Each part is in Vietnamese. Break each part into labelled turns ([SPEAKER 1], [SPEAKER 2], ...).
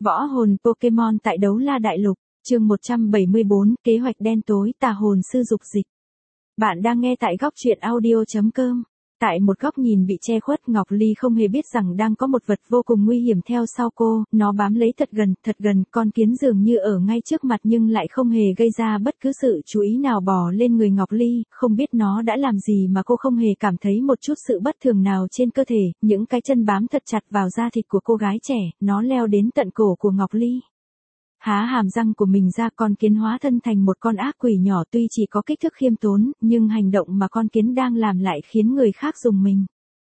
[SPEAKER 1] Võ hồn Pokemon tại Đấu La Đại Lục, chương 174, kế hoạch đen tối tà hồn sư dục dịch. Bạn đang nghe tại góc truyện audio.com. Tại một góc nhìn bị che khuất, Ngọc Ly không hề biết rằng đang có một vật vô cùng nguy hiểm theo sau cô, nó bám lấy thật gần, con kiến dường như ở ngay trước mặt nhưng lại không hề gây ra bất cứ sự chú ý nào bò lên người Ngọc Ly, không biết nó đã làm gì mà cô không hề cảm thấy một chút sự bất thường nào trên cơ thể, những cái chân bám thật chặt vào da thịt của cô gái trẻ, nó leo đến tận cổ của Ngọc Ly. Há hàm răng của mình ra, con kiến hóa thân thành một con ác quỷ nhỏ, tuy chỉ có kích thước khiêm tốn, nhưng hành động mà con kiến đang làm lại khiến người khác rùng mình.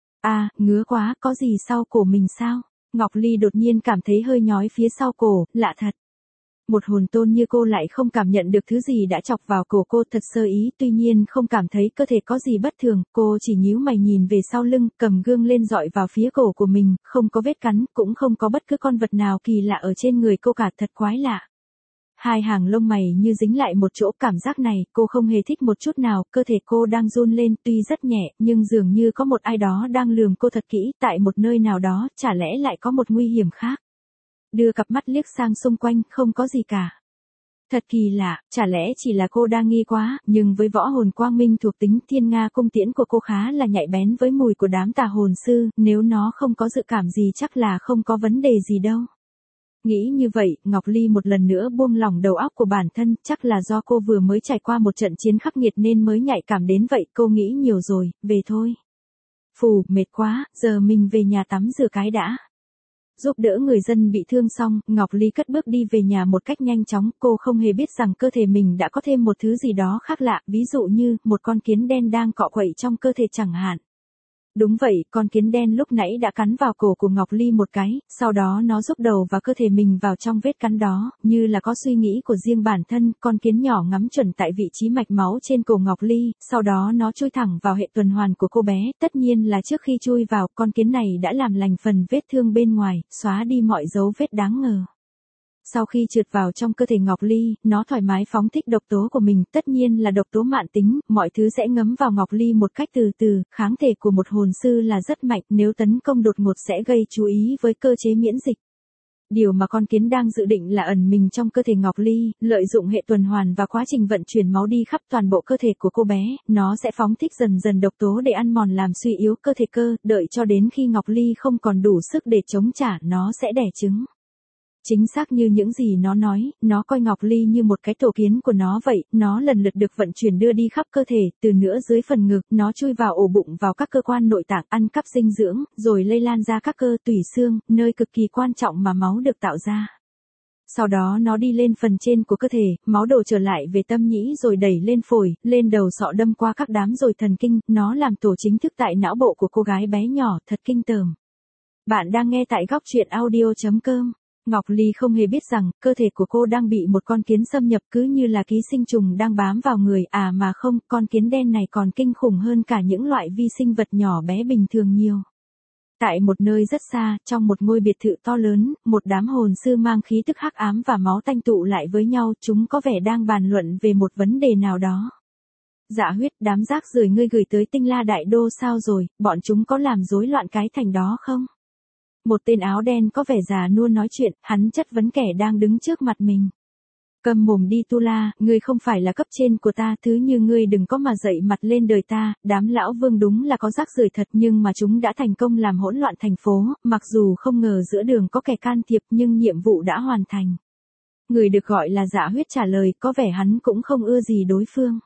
[SPEAKER 1] À, ngứa quá, có gì sau cổ mình sao? Ngọc Ly đột nhiên cảm thấy hơi nhói phía sau cổ, lạ thật. Một hồn tôn như cô lại không cảm nhận được thứ gì đã chọc vào cổ cô, thật sơ ý, tuy nhiên không cảm thấy cơ thể có gì bất thường, cô chỉ nhíu mày nhìn về sau lưng, cầm gương lên dọi vào phía cổ của mình, không có vết cắn, cũng không có bất cứ con vật nào kỳ lạ ở trên người cô cả, thật quái lạ. Hai hàng lông mày như dính lại một chỗ, cảm giác này, cô không hề thích một chút nào, cơ thể cô đang run lên, tuy rất nhẹ, nhưng dường như có một ai đó đang lườm cô thật kỹ, tại một nơi nào đó, chả lẽ lại có một nguy hiểm khác. Đưa cặp mắt liếc sang xung quanh, không có gì cả. Thật kỳ lạ, chả lẽ chỉ là cô đang nghi quá, nhưng với võ hồn quang minh thuộc tính thiên nga cung tiễn của cô khá là nhạy bén với mùi của đám tà hồn sư, nếu nó không có dự cảm gì chắc là không có vấn đề gì đâu. Nghĩ như vậy, Ngọc Ly một lần nữa buông lỏng đầu óc của bản thân, chắc là do cô vừa mới trải qua một trận chiến khắc nghiệt nên mới nhạy cảm đến vậy, cô nghĩ nhiều rồi, về thôi. Phù, mệt quá, giờ mình về nhà tắm rửa cái đã. Giúp đỡ người dân bị thương xong, Ngọc Ly cất bước đi về nhà một cách nhanh chóng, cô không hề biết rằng cơ thể mình đã có thêm một thứ gì đó khác lạ, ví dụ như, một con kiến đen đang cọ quậy trong cơ thể chẳng hạn. Đúng vậy, con kiến đen lúc nãy đã cắn vào cổ của Ngọc Ly một cái, sau đó nó rúc đầu và cơ thể mình vào trong vết cắn đó, như là có suy nghĩ của riêng bản thân, con kiến nhỏ ngắm chuẩn tại vị trí mạch máu trên cổ Ngọc Ly, sau đó nó chui thẳng vào hệ tuần hoàn của cô bé, tất nhiên là trước khi chui vào, con kiến này đã làm lành phần vết thương bên ngoài, xóa đi mọi dấu vết đáng ngờ. Sau khi trượt vào trong cơ thể Ngọc Ly, nó thoải mái phóng thích độc tố của mình, tất nhiên là độc tố mạn tính, mọi thứ sẽ ngấm vào Ngọc Ly một cách từ từ, kháng thể của một hồn sư là rất mạnh, nếu tấn công đột ngột sẽ gây chú ý với cơ chế miễn dịch. Điều mà con kiến đang dự định là ẩn mình trong cơ thể Ngọc Ly, lợi dụng hệ tuần hoàn và quá trình vận chuyển máu đi khắp toàn bộ cơ thể của cô bé, nó sẽ phóng thích dần dần độc tố để ăn mòn làm suy yếu cơ thể đợi cho đến khi Ngọc Ly không còn đủ sức để chống trả, nó sẽ đẻ trứng. Chính xác như những gì nó nói, nó coi Ngọc Ly như một cái tổ kiến của nó vậy, nó lần lượt được vận chuyển đưa đi khắp cơ thể, từ nửa dưới phần ngực, nó chui vào ổ bụng vào các cơ quan nội tạng, ăn cắp dinh dưỡng, rồi lây lan ra các cơ tủy xương, nơi cực kỳ quan trọng mà máu được tạo ra. Sau đó nó đi lên phần trên của cơ thể, máu đổ trở lại về tâm nhĩ rồi đẩy lên phổi, lên đầu sọ đâm qua các đám rồi thần kinh, nó làm tổ chính thức tại não bộ của cô gái bé nhỏ, thật kinh tởm. Bạn đang nghe tại góc truyện audio.com. Ngọc Ly không hề biết rằng, cơ thể của cô đang bị một con kiến xâm nhập cứ như là ký sinh trùng đang bám vào người, à mà không, con kiến đen này còn kinh khủng hơn cả những loại vi sinh vật nhỏ bé bình thường nhiều. Tại một nơi rất xa, trong một ngôi biệt thự to lớn, một đám hồn sư mang khí tức hắc ám và máu tanh tụ lại với nhau, chúng có vẻ đang bàn luận về một vấn đề nào đó. Dạ Huyết, đám rác rưởi ngươi gửi tới Tinh La Đại Đô sao rồi, bọn chúng có làm rối loạn cái thành đó không? Một tên áo đen có vẻ già nua nói chuyện, hắn chất vấn kẻ đang đứng trước mặt mình. Câm mồm đi Tu La, ngươi không phải là cấp trên của ta, thứ như ngươi đừng có mà dậy mặt lên đời ta, đám lão vương đúng là có rác rưởi thật nhưng mà chúng đã thành công làm hỗn loạn thành phố, mặc dù không ngờ giữa đường có kẻ can thiệp nhưng nhiệm vụ đã hoàn thành. Người được gọi là Dạ Huyết trả lời, có vẻ hắn cũng không ưa gì đối phương.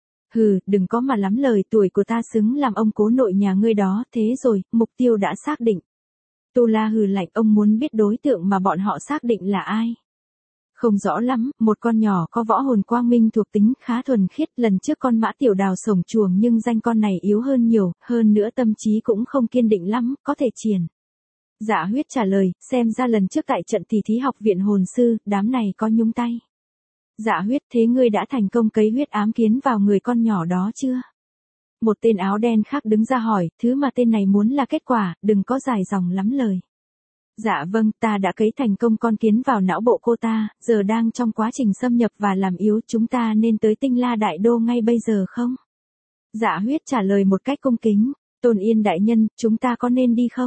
[SPEAKER 1] Hừ, đừng có mà lắm lời, tuổi của ta xứng làm ông cố nội nhà ngươi đó, thế rồi, mục tiêu đã xác định. Tu La hừ lạnh, ông muốn biết đối tượng mà bọn họ xác định là ai? Không rõ lắm, một con nhỏ có võ hồn quang minh thuộc tính khá thuần khiết, lần trước con mã tiểu đào sổng chuồng nhưng danh con này yếu hơn nhiều, hơn nữa tâm trí cũng không kiên định lắm, có thể triển. Dạ Huyết trả lời, xem ra lần trước tại trận tỷ thí học viện hồn sư, đám này có nhúng tay. Dạ Huyết, thế ngươi đã thành công cấy huyết ám kiến vào người con nhỏ đó chưa? Một tên áo đen khác đứng ra hỏi, thứ mà tên này muốn là kết quả, đừng có dài dòng lắm lời. Dạ vâng, ta đã cấy thành công con kiến vào não bộ cô ta, giờ đang trong quá trình xâm nhập và làm yếu, chúng ta nên tới Tinh La Đại Đô ngay bây giờ không? Dạ Huyết trả lời một cách cung kính, Tôn Yên đại nhân, chúng ta có nên đi không?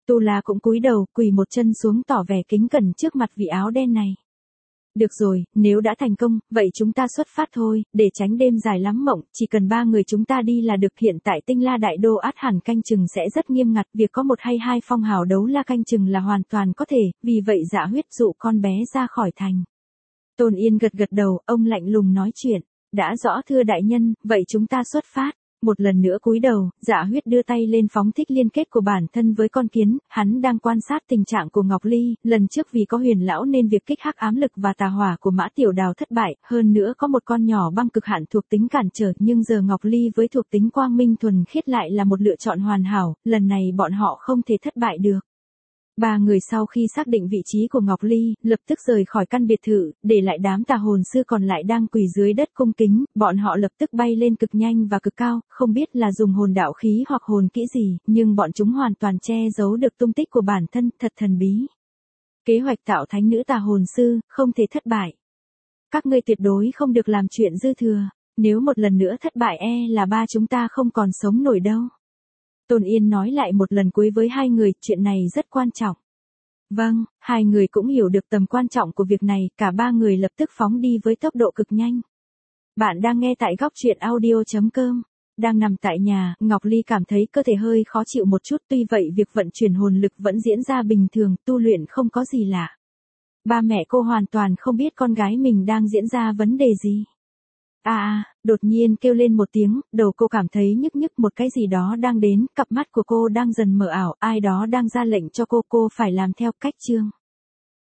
[SPEAKER 1] Tu La cũng cúi đầu, quỳ một chân xuống tỏ vẻ kính cẩn trước mặt vị áo đen này. Được rồi, nếu đã thành công, vậy chúng ta xuất phát thôi, để tránh đêm dài lắm mộng, chỉ cần 3 người chúng ta đi là được. Hiện tại Tinh La Đại Đô ắt hẳn canh chừng sẽ rất nghiêm ngặt, việc có một hay hai phong hào đấu la canh chừng là hoàn toàn có thể, vì vậy Dạ Huyết dụ con bé ra khỏi thành. Tôn Yên gật gật đầu, ông lạnh lùng nói chuyện, đã rõ thưa đại nhân, vậy chúng ta xuất phát. Một lần nữa cúi đầu, Dạ Huyết đưa tay lên phóng thích liên kết của bản thân với con kiến, hắn đang quan sát tình trạng của Ngọc Ly, lần trước vì có Huyền lão nên việc kích hắc ám lực và tà hỏa của Mã Tiểu Đào thất bại, hơn nữa có một con nhỏ băng cực hạn thuộc tính cản trở, nhưng giờ Ngọc Ly với thuộc tính quang minh thuần khiết lại là một lựa chọn hoàn hảo, lần này bọn họ không thể thất bại được. 3 người sau khi xác định vị trí của Ngọc Ly, lập tức rời khỏi căn biệt thự, để lại đám tà hồn sư còn lại đang quỳ dưới đất cung kính, bọn họ lập tức bay lên cực nhanh và cực cao, không biết là dùng hồn đạo khí hoặc hồn kỹ gì, nhưng bọn chúng hoàn toàn che giấu được tung tích của bản thân, thật thần bí. Kế hoạch tạo thánh nữ tà hồn sư, không thể thất bại. Các ngươi tuyệt đối không được làm chuyện dư thừa, nếu một lần nữa thất bại là 3 chúng ta không còn sống nổi đâu. Tôn Yên nói lại một lần cuối với 2 người, chuyện này rất quan trọng. Vâng, 2 người cũng hiểu được tầm quan trọng của việc này, cả 3 người lập tức phóng đi với tốc độ cực nhanh. Bạn đang nghe tại góc truyện audio.com. Đang nằm tại nhà, Ngọc Ly cảm thấy cơ thể hơi khó chịu một chút, tuy vậy việc vận chuyển hồn lực vẫn diễn ra bình thường, tu luyện không có gì lạ. Ba mẹ cô hoàn toàn không biết con gái mình đang diễn ra vấn đề gì. Đột nhiên kêu lên một tiếng, đầu cô cảm thấy nhức nhức, một cái gì đó đang đến, cặp mắt của cô đang dần mờ ảo, ai đó đang ra lệnh cho cô phải làm theo cách chương.